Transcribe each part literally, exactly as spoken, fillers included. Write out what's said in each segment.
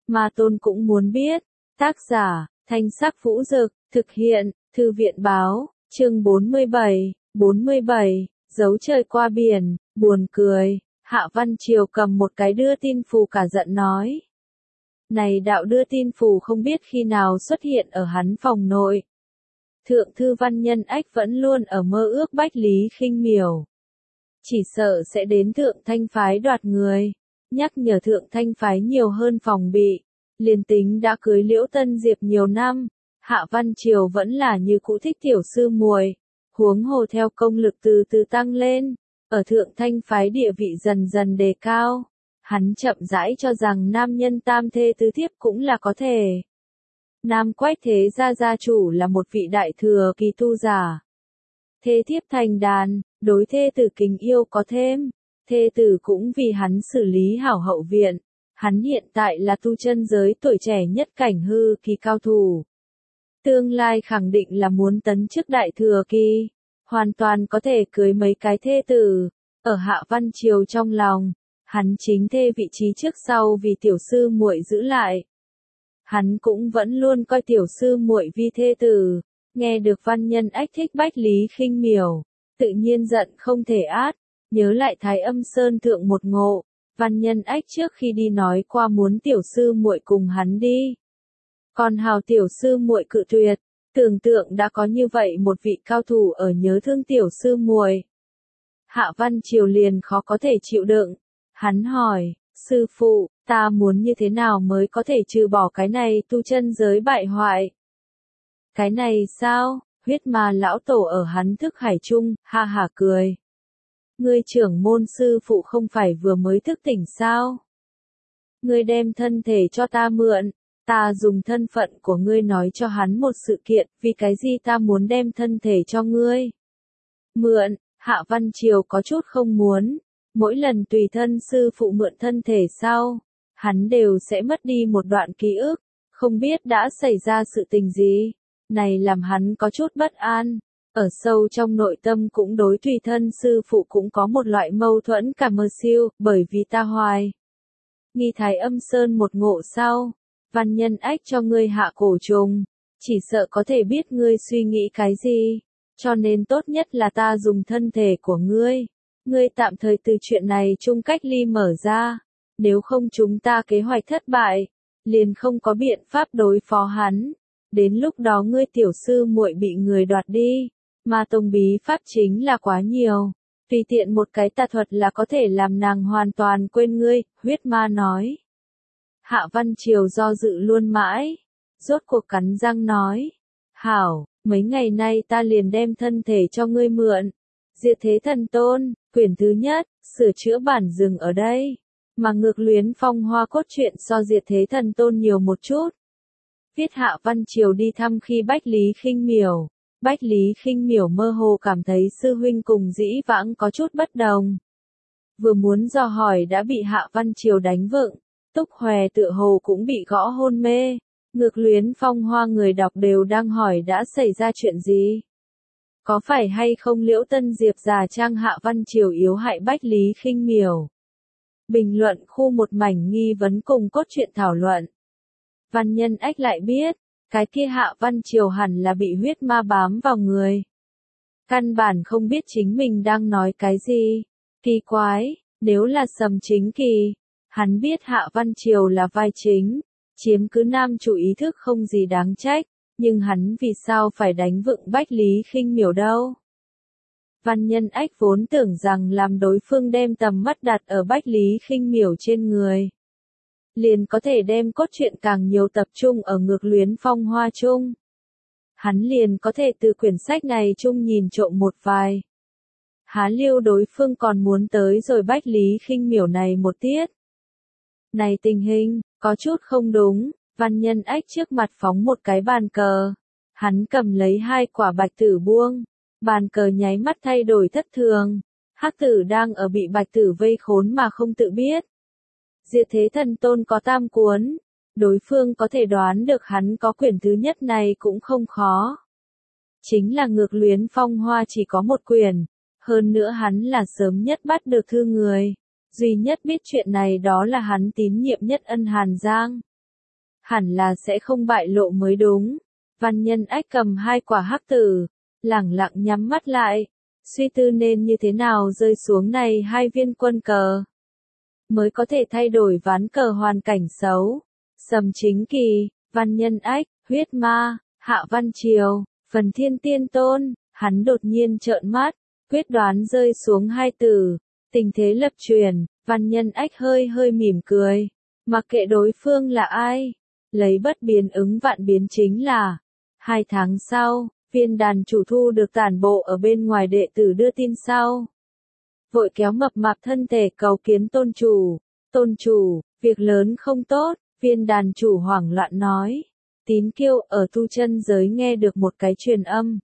Ma Tôn cũng muốn biết. Tác giả, Thanh Sắc Vũ Dực, thực hiện, Thư viện báo, chương bốn mươi bảy, bốn mươi bảy, dấu trời qua biển, buồn cười. Hạ Văn Triều cầm một cái đưa tin phù cả giận nói. Này đạo đưa tin phù không biết khi nào xuất hiện ở hắn phòng nội. Thượng thư văn nhân ách vẫn luôn ở mơ ước Bách Lý Khinh Miểu. Chỉ sợ sẽ đến thượng thanh phái đoạt người, nhắc nhở thượng thanh phái nhiều hơn phòng bị. Liền tính đã cưới Liễu Tân Diệp nhiều năm, Hạ Văn Triều vẫn là như cũ thích tiểu sư muội, huống hồ theo công lực từ từ tăng lên, ở thượng thanh phái địa vị dần dần đề cao. Hắn chậm rãi cho rằng nam nhân tam thê tứ thiếp cũng là có thể. Nam Quách Thế gia gia chủ là một vị đại thừa kỳ tu giả. Thê thiếp thành đàn, đối thê tử kính yêu có thêm, thê tử cũng vì hắn xử lý hảo hậu viện. Hắn hiện tại là tu chân giới tuổi trẻ nhất cảnh hư kỳ cao thủ. Tương lai khẳng định là muốn tấn chức đại thừa kỳ, hoàn toàn có thể cưới mấy cái thê tử. Ở Hạ Văn Triều trong lòng, hắn chính thê vị trí trước sau vì tiểu sư muội giữ lại. Hắn cũng vẫn luôn coi tiểu sư muội vi thê tử. Nghe được văn nhân ách thích Bách Lý Khinh Miểu, tự nhiên giận không thể át. Nhớ lại Thái Âm Sơn thượng một ngộ, văn nhân ách trước khi đi nói qua muốn tiểu sư muội cùng hắn đi. Còn hào tiểu sư muội cự tuyệt, tưởng tượng đã có như vậy một vị cao thủ ở nhớ thương tiểu sư muội. Hạ Văn Triều liền khó có thể chịu đựng. Hắn hỏi, sư phụ, ta muốn như thế nào mới có thể trừ bỏ cái này tu chân giới bại hoại? Cái này sao? Huyết ma lão tổ ở hắn thức hải chung, ha ha cười. Ngươi trưởng môn sư phụ không phải vừa mới thức tỉnh sao? Ngươi đem thân thể cho ta mượn, ta dùng thân phận của ngươi nói cho hắn một sự kiện, vì cái gì ta muốn đem thân thể cho ngươi? Mượn, Hạ Văn Triều có chút không muốn. Mỗi lần tùy thân sư phụ mượn thân thể sau, hắn đều sẽ mất đi một đoạn ký ức, không biết đã xảy ra sự tình gì. Này làm hắn có chút bất an, ở sâu trong nội tâm cũng đối tùy thân sư phụ cũng có một loại mâu thuẫn cả mơ siêu, bởi vì ta hoài. Nghi Thái Âm Sơn một ngộ sau, văn nhân ách cho ngươi hạ cổ trùng, chỉ sợ có thể biết ngươi suy nghĩ cái gì, cho nên tốt nhất là ta dùng thân thể của ngươi. Ngươi tạm thời từ chuyện này chung cách ly mở ra, nếu không chúng ta kế hoạch thất bại, liền không có biện pháp đối phó hắn. Đến lúc đó ngươi tiểu sư muội bị người đoạt đi, mà tông bí pháp chính là quá nhiều, tùy tiện một cái tà thuật là có thể làm nàng hoàn toàn quên ngươi, huyết ma nói. Hạ Văn Triều do dự luôn mãi, rốt cuộc cắn răng nói, hảo, mấy ngày nay ta liền đem thân thể cho ngươi mượn. Diệt Thế Thần Tôn, quyển thứ nhất, sửa chữa bản dừng ở đây, mà Ngược Luyến Phong Hoa cốt truyện so Diệt Thế Thần Tôn nhiều một chút. Viết Hạ Văn Triều đi thăm khi Bách Lý Khinh Miểu, Bách Lý Khinh Miểu mơ hồ cảm thấy sư huynh cùng dĩ vãng có chút bất đồng. Vừa muốn dò hỏi đã bị Hạ Văn Triều đánh vựng, Túc Hòe tựa hồ cũng bị gõ hôn mê. Ngược Luyến Phong Hoa người đọc đều đang hỏi đã xảy ra chuyện gì. Có phải hay không Liễu Tân Diệp giả trang Hạ Văn Triều yếu hại Bách Lý Khinh Miểu? Bình luận khu một mảnh nghi vấn cùng cốt truyện thảo luận. Văn nhân ách lại biết, cái kia Hạ Văn Triều hẳn là bị huyết ma bám vào người. Căn bản không biết chính mình đang nói cái gì. Kỳ quái, nếu là Sầm Chính Kỳ, hắn biết Hạ Văn Triều là vai chính, chiếm cứ nam chủ ý thức không gì đáng trách. Nhưng hắn vì sao phải đánh vựng Bách Lý Khinh Miểu đâu? Văn nhân ách vốn tưởng rằng làm đối phương đem tầm mắt đặt ở Bách Lý Khinh Miểu trên người, liền có thể đem cốt truyện càng nhiều tập trung ở Ngược Luyến Phong Hoa chung. Hắn liền có thể từ quyển sách này chung nhìn trộm một vài. Há liêu đối phương còn muốn tới rồi Bách Lý Khinh Miểu này một tiết. Này tình hình, có chút không đúng. Văn nhân ách trước mặt phóng một cái bàn cờ. Hắn cầm lấy hai quả bạch tử buông. Bàn cờ nháy mắt thay đổi thất thường. Hắc tử đang ở bị bạch tử vây khốn mà không tự biết. Diệt Thế Thần Tôn có tam cuốn. Đối phương có thể đoán được hắn có quyển thứ nhất này cũng không khó. Chính là Ngược Luyến Phong Hoa chỉ có một quyển. Hơn nữa hắn là sớm nhất bắt được thư người. Duy nhất biết chuyện này đó là hắn tín nhiệm nhất Ân Hàn Giang. hẳn là sẽ không bại lộ mới đúng. Văn Nhân Ách cầm hai quả hắc tử, lẳng lặng nhắm mắt lại, suy tư nên như thế nào rơi xuống này hai viên quân cờ, mới có thể thay đổi ván cờ hoàn cảnh xấu. Sầm Chính Kỳ, Văn Nhân Ách, huyết ma, Hạ Văn Triều, Phần Thiên Tiên Tôn, hắn đột nhiên trợn mắt, quyết đoán rơi xuống hai từ, tình thế lập chuyển. Văn Nhân Ách hơi hơi mỉm cười, mặc kệ đối phương là ai, lấy bất biến ứng vạn biến chính là. Hai tháng sau, viên đàn chủ thu được tản bộ ở bên ngoài đệ tử đưa tin sau. Vội kéo mập mạp thân thể cầu kiến tôn chủ. Tôn chủ, việc lớn không tốt, viên đàn chủ hoảng loạn nói. Tín Kiêu ở tu chân giới nghe được một cái truyền âm.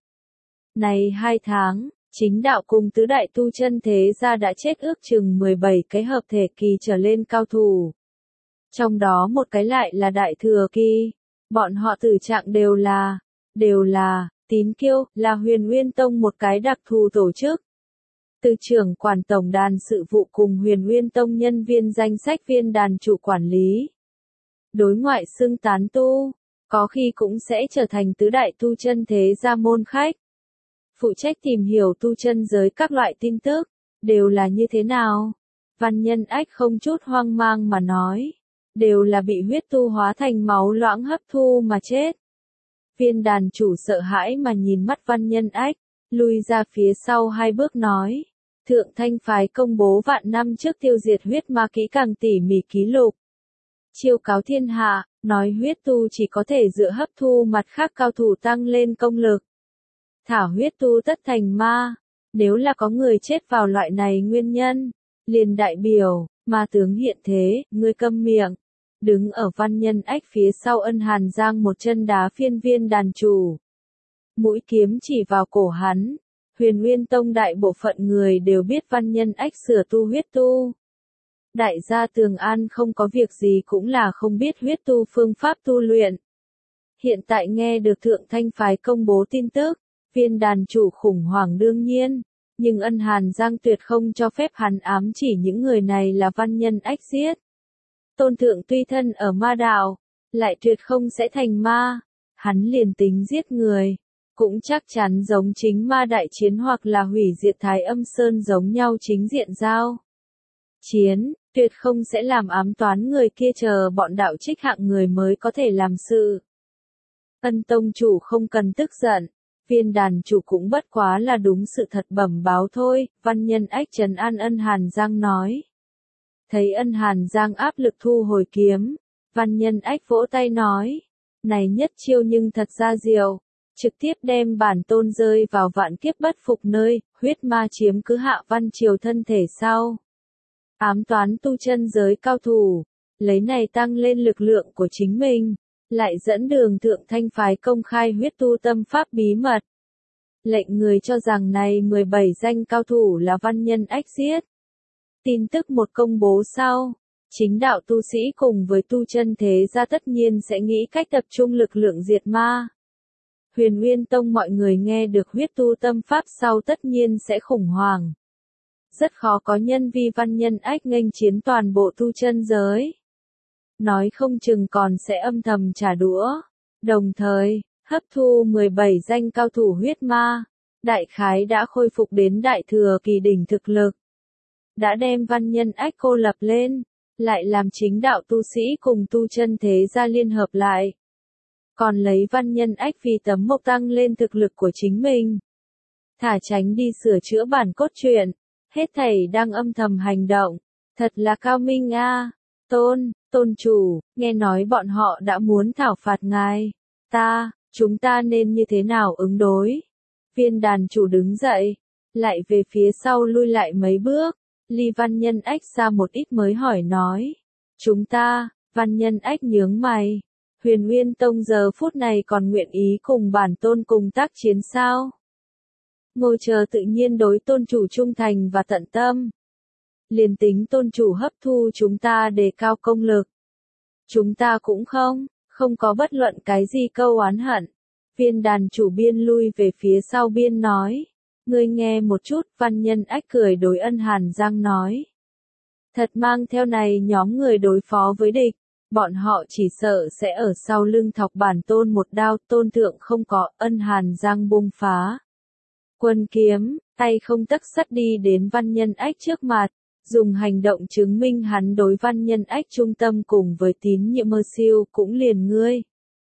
Này hai tháng, chính đạo cùng tứ đại tu chân thế gia đã chết ước chừng mười bảy cái hợp thể kỳ trở lên cao thủ. Trong đó một cái lại là đại thừa kỳ. Bọn họ tử trạng đều là, đều là, Tín Kiêu, là Huyền Nguyên Tông một cái đặc thù tổ chức. Từ trưởng quản tổng đàn sự vụ cùng Huyền Nguyên Tông nhân viên danh sách viên đàn chủ quản lý. Đối ngoại xưng tán tu, có khi cũng sẽ trở thành tứ đại tu chân thế gia môn khách. Phụ trách tìm hiểu tu chân giới các loại tin tức, đều là như thế nào? Văn Nhân Ách không chút hoang mang mà nói, đều là bị huyết tu hóa thành máu loãng hấp thu mà chết. Viên đàn chủ sợ hãi mà nhìn mắt Văn Nhân Ách, lui ra phía sau hai bước nói, Thượng Thanh phái công bố vạn năm trước tiêu diệt huyết ma kỹ càng tỉ mỉ ký lục. Chiêu cáo thiên hạ, nói huyết tu chỉ có thể dựa hấp thu mặt khác cao thủ tăng lên công lực. Thả huyết tu tất thành ma, nếu là có người chết vào loại này nguyên nhân, liền đại biểu, ma tướng hiện thế, ngươi câm miệng. Đứng ở Văn Nhân Ách phía sau Ân Hàn giang một chân đá phiên viên đàn chủ. Mũi kiếm chỉ vào cổ hắn, Huyền Nguyên Tông đại bộ phận người đều biết Văn Nhân Ách sửa tu huyết tu. Đại gia Tường An không có việc gì cũng là không biết huyết tu phương pháp tu luyện. Hiện tại nghe được Thượng Thanh phái công bố tin tức, viên đàn chủ khủng hoảng đương nhiên, nhưng Ân Hàn Giang tuyệt không cho phép hắn ám chỉ những người này là Văn Nhân Ách giết. Tôn Thượng tuy thân ở ma đạo, lại tuyệt không sẽ thành ma, hắn liền tính giết người, cũng chắc chắn giống chính ma đại chiến hoặc là hủy diệt Thái Âm Sơn giống nhau chính diện giao. Chiến, tuyệt không sẽ làm ám toán người kia chờ bọn đạo trích hạng người mới có thể làm sự. Ân tông chủ không cần tức giận, viên đàn chủ cũng bất quá là đúng sự thật bẩm báo thôi, Văn Nhân Ách trấn an Ân Hàn Giang nói. Thấy Ân Hàn Giang áp lực thu hồi kiếm, Văn Nhân Ách vỗ tay nói, này nhất chiêu nhưng thật ra diệu, trực tiếp đem bản tôn rơi vào vạn kiếp bất phục nơi, huyết ma chiếm cứ Hạ Văn Triều thân thể sau. Ám toán tu chân giới cao thủ, lấy này tăng lên lực lượng của chính mình, lại dẫn đường Thượng Thanh phái công khai huyết tu tâm pháp bí mật. Lệnh người cho rằng này mười bảy danh cao thủ là Văn Nhân Ách giết. Tin tức một công bố sau, chính đạo tu sĩ cùng với tu chân thế gia tất nhiên sẽ nghĩ cách tập trung lực lượng diệt ma. Huyền Nguyên Tông mọi người nghe được huyết tu tâm pháp sau tất nhiên sẽ khủng hoảng. Rất khó có nhân vi Văn Nhân Ách nghênh chiến toàn bộ tu chân giới. Nói không chừng còn sẽ âm thầm trả đũa. Đồng thời, hấp thu mười bảy danh cao thủ huyết ma, đại khái đã khôi phục đến đại thừa kỳ đỉnh thực lực. Đã đem Văn Nhân Ách cô lập lên, lại làm chính đạo tu sĩ cùng tu chân thế gia liên hợp lại. Còn lấy Văn Nhân Ách vì tấm mộc tăng lên thực lực của chính mình. Thả tránh đi sửa chữa bản cốt truyện, hết thảy đang âm thầm hành động. Thật là cao minh a. À. Tôn, tôn chủ, nghe nói bọn họ đã muốn thảo phạt ngài. Ta, chúng ta nên như thế nào ứng đối? Viên đàn chủ đứng dậy, lại về phía sau lui lại mấy bước. Ly Văn Nhân Ách ra một ít mới hỏi nói. Chúng ta, Văn Nhân Ách nhướng mày. Huyền Nguyên Tông giờ phút này còn nguyện ý cùng bản tôn cùng tác chiến sao? Ngồi chờ tự nhiên đối tôn chủ trung thành và tận tâm. Liền tính tôn chủ hấp thu chúng ta đề cao công lực. Chúng ta cũng không, không có bất luận cái gì câu oán hận. Viên đàn chủ biên lui về phía sau biên nói. Ngươi nghe một chút, Văn Nhân Ách cười đối Ân Hàn Giang nói. Thật mang theo này nhóm người đối phó với địch, bọn họ chỉ sợ sẽ ở sau lưng thọc bản tôn một đao, tôn thượng không có, Ân Hàn Giang bung phá. Quân kiếm, tay không tấc sắt đi đến Văn Nhân Ách trước mặt, dùng hành động chứng minh hắn đối Văn Nhân Ách trung tâm cùng với tín nhiệm mơ siêu cũng liền ngươi.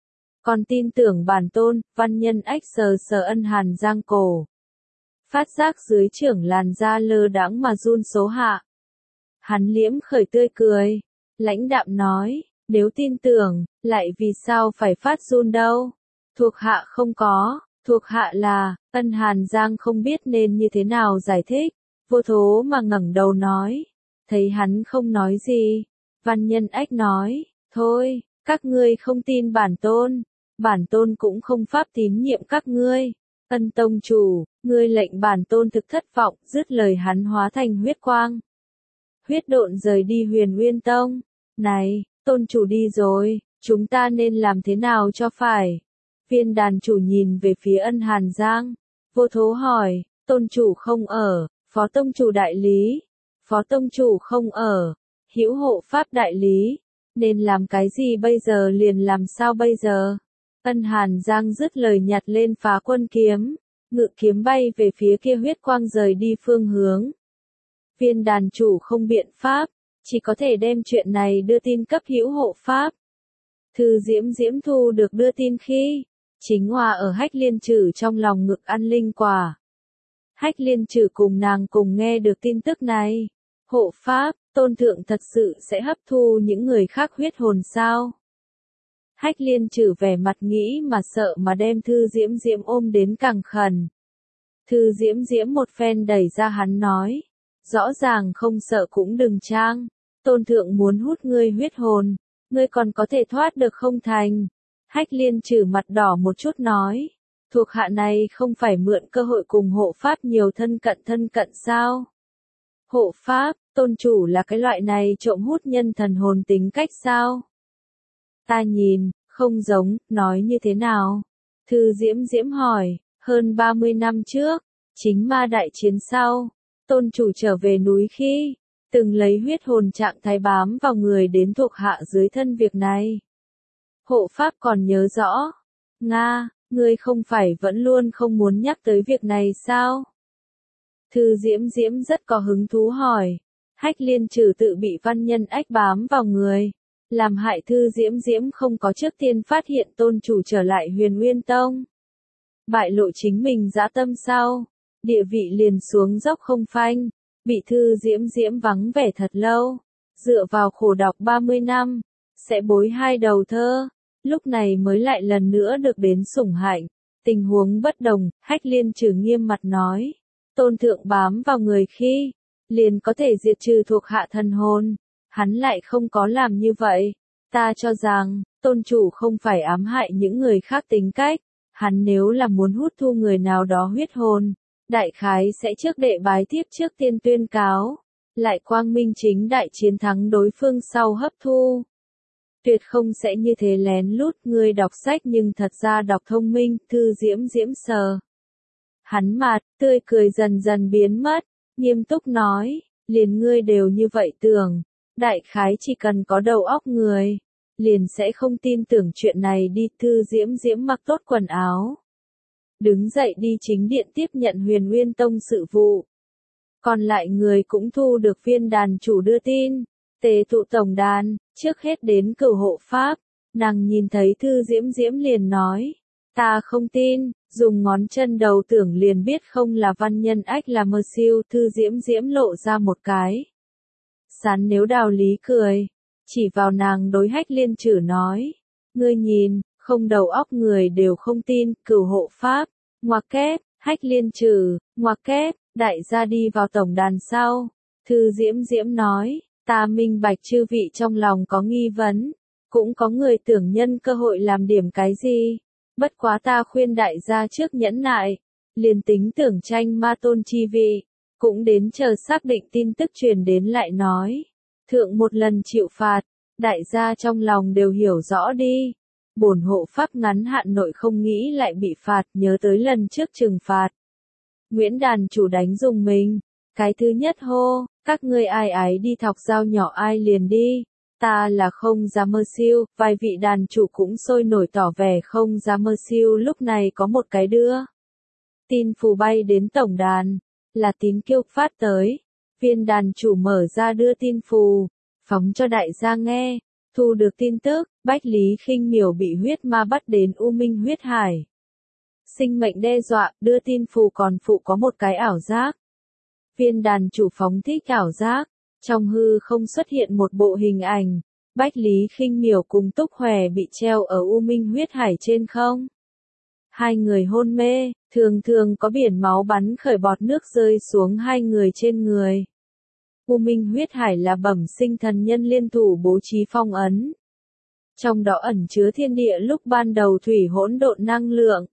Còn tin tưởng bản tôn, Văn Nhân Ách sờ sờ Ân Hàn Giang cổ. Phát giác dưới trưởng làn da lơ đãng mà run số hạ. Hắn liễm khởi tươi cười, lãnh đạm nói, nếu tin tưởng, lại vì sao phải phát run đâu? Thuộc hạ không có, thuộc hạ là, Ân Hàn Giang không biết nên như thế nào giải thích, vô thố mà ngẩng đầu nói. Thấy hắn không nói gì, Văn Nhân Ách nói, thôi, các ngươi không tin bản tôn, bản tôn cũng không pháp tín nhiệm các ngươi. Ân tông chủ, ngươi lệnh bản tôn thực thất vọng, dứt lời hắn hóa thành huyết quang. Huyết độn rời đi Huyền Nguyên Tông. Này, tôn chủ đi rồi, chúng ta nên làm thế nào cho phải? Viên đàn chủ nhìn về phía Ân Hàn Giang. Vô thố hỏi, tôn chủ không ở, phó tông chủ đại lý. Phó tông chủ không ở, hữu hộ pháp đại lý. Nên làm cái gì bây giờ liền làm sao bây giờ? Ân Hàn Giang dứt lời nhặt lên phá quân kiếm, ngự kiếm bay về phía kia huyết quang rời đi phương hướng. Viên đàn chủ không biện pháp, chỉ có thể đem chuyện này đưa tin cấp hữu hộ pháp. Thư Diễm Diễm thu được đưa tin khi, chính hòa ở Hách Liên Trử trong lòng ngực ăn linh quả. Hách Liên Trử cùng nàng cùng nghe được tin tức này. Hộ pháp, tôn thượng thật sự sẽ hấp thu những người khác huyết hồn sao? Hách Liên Trử vẻ mặt nghĩ mà sợ mà đem Thư Diễm Diễm ôm đến càng khẩn. Thư Diễm Diễm một phen đẩy ra hắn nói. Rõ ràng không sợ cũng đừng trang. Tôn thượng muốn hút ngươi huyết hồn. Ngươi còn có thể thoát được không thành. Hách Liên Trử mặt đỏ một chút nói. Thuộc hạ này không phải mượn cơ hội cùng hộ pháp nhiều thân cận thân cận sao? Hộ pháp, tôn chủ là cái loại này trộm hút nhân thần hồn tính cách sao? Ta nhìn, không giống, nói như thế nào? Thư Diễm Diễm hỏi, hơn ba mươi năm trước, chính ma đại chiến sau, tôn chủ trở về núi khi, từng lấy huyết hồn trạng thái bám vào người đến thuộc hạ dưới thân việc này. Hộ pháp còn nhớ rõ. Nga, ngươi không phải vẫn luôn không muốn nhắc tới việc này sao? Thư Diễm Diễm rất có hứng thú hỏi. Hách Liên Trử tự bị Văn Nhân Ách bám vào người, làm hại Thư Diễm Diễm không có trước tiên phát hiện tôn chủ trở lại Huyền Nguyên Tông. Bại lộ chính mình dã tâm sau, địa vị liền xuống dốc không phanh, bị Thư Diễm Diễm vắng vẻ thật lâu, dựa vào khổ đọc ba mươi năm, sẽ bối hai đầu thơ, lúc này mới lại lần nữa được đến sủng hạnh. Tình huống bất đồng, Hách Liên Trử nghiêm mặt nói, tôn thượng bám vào người khi, liền có thể diệt trừ thuộc hạ thần hồn, hắn lại không có làm như vậy. Ta cho rằng, tôn chủ không phải ám hại những người khác tính cách, hắn nếu là muốn hút thu người nào đó huyết hồn, đại khái sẽ trước đệ bái tiếp trước tiên tuyên cáo, lại quang minh chính đại chiến thắng đối phương sau hấp thu. Tuyệt không sẽ như thế lén lút, người đọc sách nhưng thật ra đọc thông minh. Thư Diễm Diễm sờ hắn mặt, tươi cười dần dần biến mất, nghiêm túc nói, liền ngươi đều như vậy tưởng, đại khái chỉ cần có đầu óc người, liền sẽ không tin tưởng chuyện này đi. Thư Diễm Diễm mặc tốt quần áo, đứng dậy đi chính điện tiếp nhận Huyền Nguyên Tông sự vụ. Còn lại người cũng thu được viên đàn chủ đưa tin, tề tụ tổng đàn, trước hết đến cửu hộ pháp, nàng nhìn thấy Thư Diễm Diễm liền nói, ta không tin, dùng ngón chân đầu tưởng liền biết không là Văn Nhân Ách là mơ siêu. Thư Diễm Diễm lộ ra một cái sán nếu đào lý cười, chỉ vào nàng đối Hách Liên Trử nói, ngươi nhìn, không đầu óc người đều không tin. Cửu hộ pháp, ngoặc kép, Hách Liên Trử, ngoặc kép, đại gia đi vào tổng đàn sau. Thư Diễm Diễm nói, ta minh bạch chư vị trong lòng có nghi vấn, cũng có người tưởng nhân cơ hội làm điểm cái gì. Bất quá ta khuyên đại gia trước nhẫn nại, liền tính tưởng tranh ma tôn chi vị, cũng đến chờ xác định tin tức truyền đến lại nói. Thượng một lần chịu phạt, đại gia trong lòng đều hiểu rõ đi. Bổn hộ pháp ngắn hạn nội không nghĩ lại bị phạt, nhớ tới lần trước trừng phạt. Nguyễn đàn chủ đánh dùng mình, cái thứ nhất hô, các ngươi ai ái đi thọc dao nhỏ ai liền đi. Ta là không dám mơ siêu, vài vị đàn chủ cũng sôi nổi tỏ vẻ không dám mơ siêu. Lúc này có một cái đưa tin phù bay đến tổng đàn, là Tín Kiêu phát tới. Viên đàn chủ mở ra đưa tin phù, phóng cho đại gia nghe, thu được tin tức, Bách Lý Khinh Miểu bị huyết ma bắt đến U Minh huyết hải. Sinh mệnh đe dọa, đưa tin phù còn phụ có một cái ảo giác. Viên đàn chủ phóng thích ảo giác, trong hư không xuất hiện một bộ hình ảnh, Bách Lý Khinh Miểu cùng Túc Hòe bị treo ở U Minh huyết hải trên không. Hai người hôn mê, thường thường có biển máu bắn khởi bọt nước rơi xuống hai người trên người. U Minh huyết hải là bẩm sinh thần nhân liên thủ bố trí phong ấn. Trong đó ẩn chứa thiên địa lúc ban đầu thủy hỗn độn năng lượng.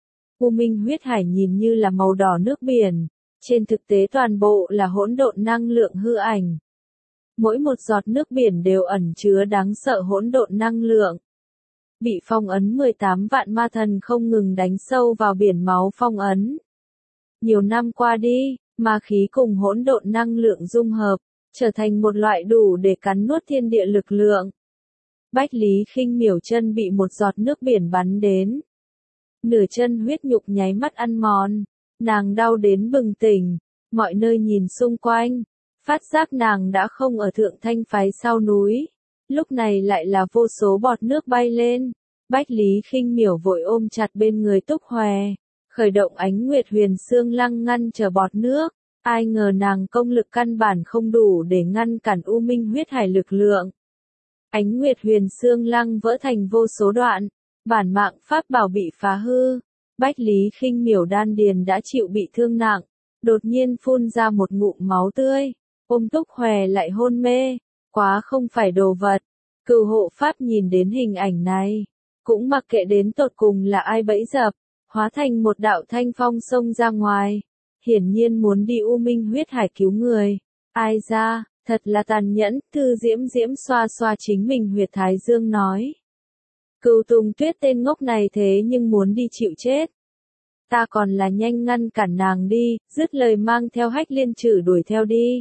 U Minh huyết hải nhìn như là màu đỏ nước biển, trên thực tế toàn bộ là hỗn độn năng lượng hư ảnh. Mỗi một giọt nước biển đều ẩn chứa đáng sợ hỗn độn năng lượng. Bị phong ấn mười tám vạn ma thần không ngừng đánh sâu vào biển máu phong ấn. Nhiều năm qua đi, ma khí cùng hỗn độn năng lượng dung hợp, trở thành một loại đủ để cắn nuốt thiên địa lực lượng. Bách Lý Khinh Miểu chân bị một giọt nước biển bắn đến. Nửa chân huyết nhục nháy mắt ăn mòn, nàng đau đến bừng tỉnh, mọi nơi nhìn xung quanh, phát giác nàng đã không ở Thượng Thanh phái sau núi. Lúc này lại là vô số bọt nước bay lên, Bách Lý Khinh Miểu vội ôm chặt bên người Túc Hòe, khởi động Ánh Nguyệt Huyền Xương Lăng ngăn trở bọt nước. Ai ngờ nàng công lực căn bản không đủ để ngăn cản U Minh huyết hải lực lượng. Ánh Nguyệt Huyền Xương Lăng vỡ thành vô số đoạn, bản mạng pháp bảo bị phá hư. Bách Lý Khinh Miểu đan điền đã chịu bị thương nặng, đột nhiên phun ra một ngụm máu tươi, ôm Túc Hòe lại hôn mê, quá không phải đồ vật. Cửu hộ pháp nhìn đến hình ảnh này, cũng mặc kệ đến tột cùng là ai bẫy dập, hóa thành một đạo thanh phong xông ra ngoài. Hiển nhiên muốn đi U Minh huyết hải cứu người. Ai ra, thật là tàn nhẫn, Thư Diễm Diễm xoa xoa chính mình huyệt thái dương nói. Cửu Tùng Tuyết tên ngốc này thế nhưng muốn đi chịu chết. Ta còn là nhanh ngăn cản nàng đi, dứt lời mang theo Hách Liên Trử đuổi theo đi.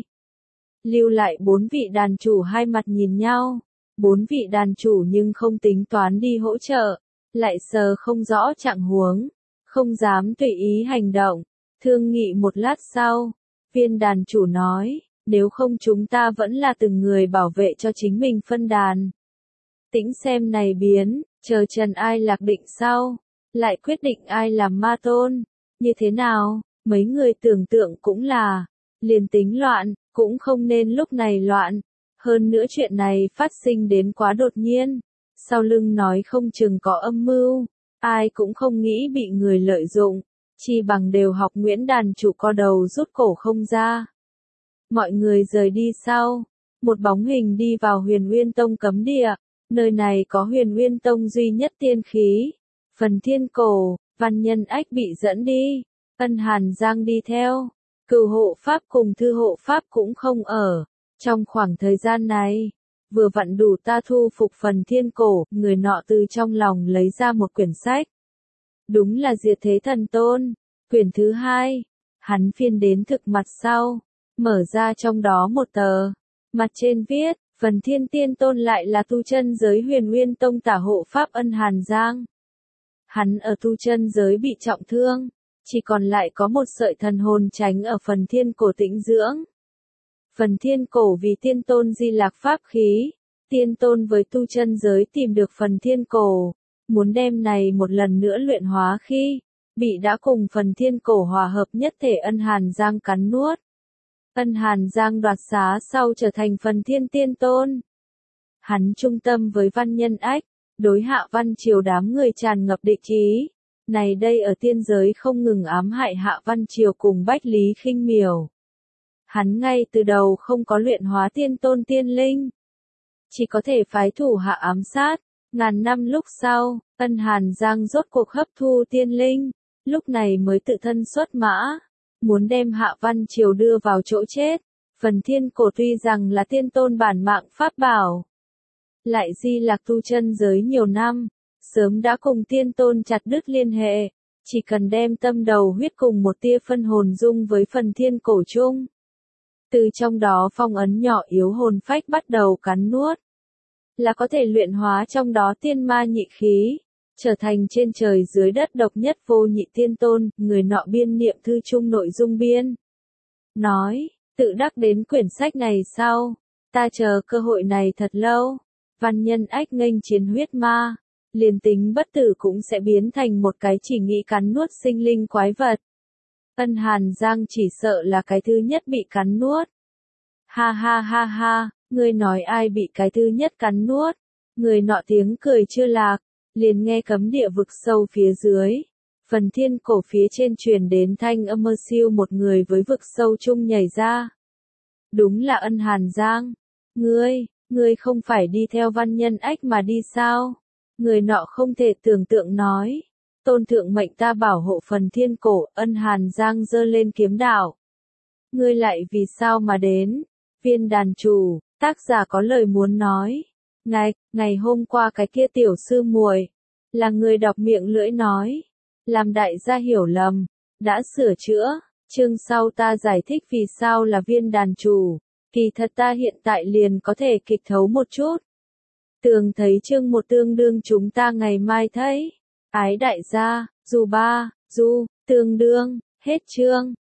Lưu lại bốn vị đàn chủ hai mặt nhìn nhau. Bốn vị đàn chủ nhưng không tính toán đi hỗ trợ, lại sờ không rõ trạng huống, không dám tùy ý hành động. Thương nghị một lát sau, viên đàn chủ nói, nếu không chúng ta vẫn là từng người bảo vệ cho chính mình phân đàn. Tĩnh xem này biến, chờ trần ai lạc định sau, lại quyết định ai làm ma tôn. Như thế nào, mấy người tưởng tượng cũng là, liền tính loạn, cũng không nên lúc này loạn. Hơn nữa chuyện này phát sinh đến quá đột nhiên, sau lưng nói không chừng có âm mưu, ai cũng không nghĩ bị người lợi dụng. Chi bằng đều học Nguyễn đàn chủ co đầu rút cổ không ra. Mọi người rời đi sau, một bóng hình đi vào Huyền Uyên Tông cấm địa, nơi này có Huyền Uyên Tông duy nhất tiên khí, Phần Thiên Cổ. Văn Nhân Ách bị dẫn đi, Ân Hàn Giang đi theo, Cửu hộ pháp cùng Thư hộ pháp cũng không ở. Trong khoảng thời gian này, vừa vặn đủ ta thu phục Phần Thiên Cổ, người nọ từ trong lòng lấy ra một quyển sách. Đúng là Diệt Thế Thần Tôn, quyển thứ hai. Hắn phiên đến thực mặt sau, mở ra trong đó một tờ, mặt trên viết, Phần Thiên Tiên Tôn lại là tu chân giới Huyền Uyên Tông tả hộ pháp Ân Hàn Giang. Hắn ở tu chân giới bị trọng thương, chỉ còn lại có một sợi thần hồn tránh ở Phần Thiên Cổ tĩnh dưỡng. Phần Thiên Cổ vì Tiên Tôn di lạc pháp khí, Tiên Tôn với tu chân giới tìm được Phần Thiên Cổ, muốn đem này một lần nữa luyện hóa khi, bị đã cùng Phần Thiên Cổ hòa hợp nhất thể Ân Hàn Giang cắn nuốt. Ân Hàn Giang đoạt xá sau trở thành Phần Thiên Tiên Tôn. Hắn trung tâm với Văn Nhân Ách, đối Hạ Văn Triều đám người tràn ngập địch ý. Này đây ở tiên giới không ngừng ám hại Hạ Văn Triều cùng Bách Lý Khinh Miểu. Hắn ngay từ đầu không có luyện hóa Tiên Tôn tiên linh, chỉ có thể phái thủ hạ ám sát. Ngàn năm lúc sau, Ân Hàn Giang rốt cuộc hấp thu tiên linh, lúc này mới tự thân xuất mã, muốn đem Hạ Văn Triều đưa vào chỗ chết. Phần Thiên Cổ tuy rằng là Tiên Tôn bản mạng pháp bảo, lại di lạc tu chân giới nhiều năm, sớm đã cùng Tiên Tôn chặt đứt liên hệ, chỉ cần đem tâm đầu huyết cùng một tia phân hồn dung với Phần Thiên Cổ chung. Từ trong đó phong ấn nhỏ yếu hồn phách bắt đầu cắn nuốt. là có thể luyện hóa trong đó tiên ma nhị khí, trở thành trên trời dưới đất độc nhất vô nhị tiên tôn. Người nọ biên niệm thư chung nội dung biên. Nói, tự đắc đến quyển sách ngày sau, ta chờ cơ hội này thật lâu. Văn nhân ách nghênh chiến huyết ma, liền tính bất tử cũng sẽ biến thành một cái chỉ nghĩ cắn nuốt sinh linh quái vật. Ân Hàn Giang chỉ sợ là cái thứ nhất bị cắn nuốt. Ha ha ha ha, ngươi nói ai bị cái thứ nhất cắn nuốt? Người nọ tiếng cười chưa lạc, liền nghe cấm địa vực sâu phía dưới. Phần thiên cổ phía trên truyền đến thanh âm mơ siêu một người với vực sâu chung nhảy ra. Đúng là Ân Hàn Giang. Ngươi, ngươi không phải đi theo văn nhân ách mà đi sao? Người nọ không thể tưởng tượng nói. Tôn thượng mệnh ta bảo hộ phần thiên cổ. Ân Hàn Giang giơ lên kiếm đạo. Ngươi lại vì sao mà đến? Viên đàn chủ, tác giả có lời muốn nói. Ngày, ngày hôm qua cái kia tiểu sư muội là người đọc miệng lưỡi nói, làm đại gia hiểu lầm, đã sửa chữa. Chương sau ta giải thích vì sao là viên đàn chủ, kỳ thật ta hiện tại liền có thể kịch thấu một chút. Tường thấy chương một tương đương chúng ta ngày mai thấy. Ái đại gia, dù ba, du, tương đương, hết chương.